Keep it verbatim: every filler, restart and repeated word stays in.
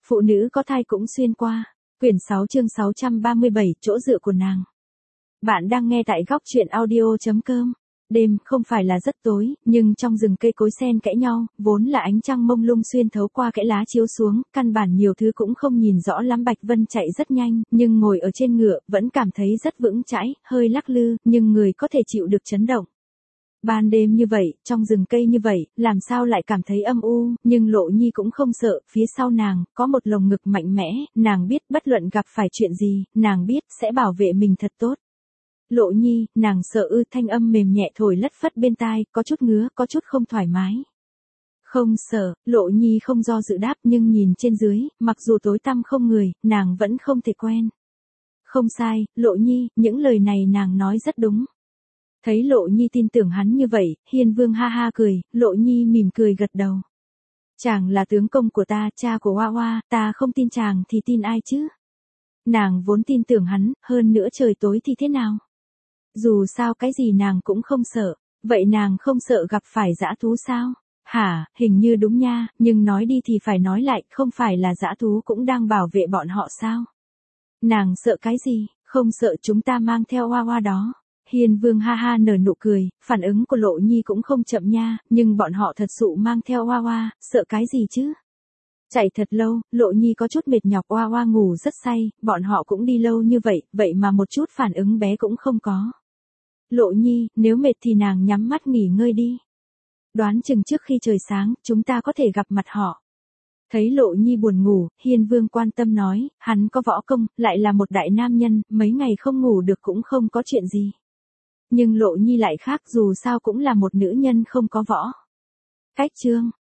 Phụ nữ có thai cũng xuyên qua. Quyển sáu chương sáu trăm ba mươi bảy, chỗ dựa của nàng. Bạn đang nghe tại góc truyện audio chấm com. Đêm không phải là rất tối, nhưng trong rừng cây cối xen kẽ nhau, vốn là ánh trăng mông lung xuyên thấu qua kẽ lá chiếu xuống, căn bản nhiều thứ cũng không nhìn rõ lắm. Bạch Vân chạy rất nhanh, nhưng ngồi ở trên ngựa, vẫn cảm thấy rất vững chãi, hơi lắc lư, nhưng người có thể chịu được chấn động. Ban đêm như vậy, trong rừng cây như vậy, làm sao lại cảm thấy âm u, nhưng Lộ Nhi cũng không sợ, phía sau nàng, có một lồng ngực mạnh mẽ, nàng biết bất luận gặp phải chuyện gì, nàng biết, sẽ bảo vệ mình thật tốt. Lộ Nhi, nàng sợ ư, thanh âm mềm nhẹ thổi lất phất bên tai, có chút ngứa, có chút không thoải mái. Không sợ, Lộ Nhi không do dự đáp, nhưng nhìn trên dưới, mặc dù tối tăm không người, nàng vẫn không thể quen. Không sai, Lộ Nhi, những lời này nàng nói rất đúng. Thấy Lộ Nhi tin tưởng hắn như vậy, Hiên Vương ha ha cười, Lộ Nhi mỉm cười gật đầu. Chàng là tướng công của ta, cha của Hoa Hoa, ta không tin chàng thì tin ai chứ? Nàng vốn tin tưởng hắn, hơn nữa trời tối thì thế nào? Dù sao cái gì nàng cũng không sợ, vậy nàng không sợ gặp phải dã thú sao? Hả, hình như đúng nha, nhưng nói đi thì phải nói lại, không phải là dã thú cũng đang bảo vệ bọn họ sao? Nàng sợ cái gì, không sợ chúng ta mang theo Hoa Hoa đó. Hiên Vương ha ha nở nụ cười, phản ứng của Lộ Nhi cũng không chậm nha, nhưng bọn họ thật sự mang theo Hoa Hoa, sợ cái gì chứ? Chạy thật lâu, Lộ Nhi có chút mệt nhọc, Hoa Hoa ngủ rất say, bọn họ cũng đi lâu như vậy, vậy mà một chút phản ứng bé cũng không có. Lộ Nhi, nếu mệt thì nàng nhắm mắt nghỉ ngơi đi. Đoán chừng trước khi trời sáng, chúng ta có thể gặp mặt họ. Thấy Lộ Nhi buồn ngủ, Hiên Vương quan tâm nói, hắn có võ công, lại là một đại nam nhân, mấy ngày không ngủ được cũng không có chuyện gì. Nhưng Lộ Nhi lại khác, dù sao cũng là một nữ nhân không có võ. Cách chương,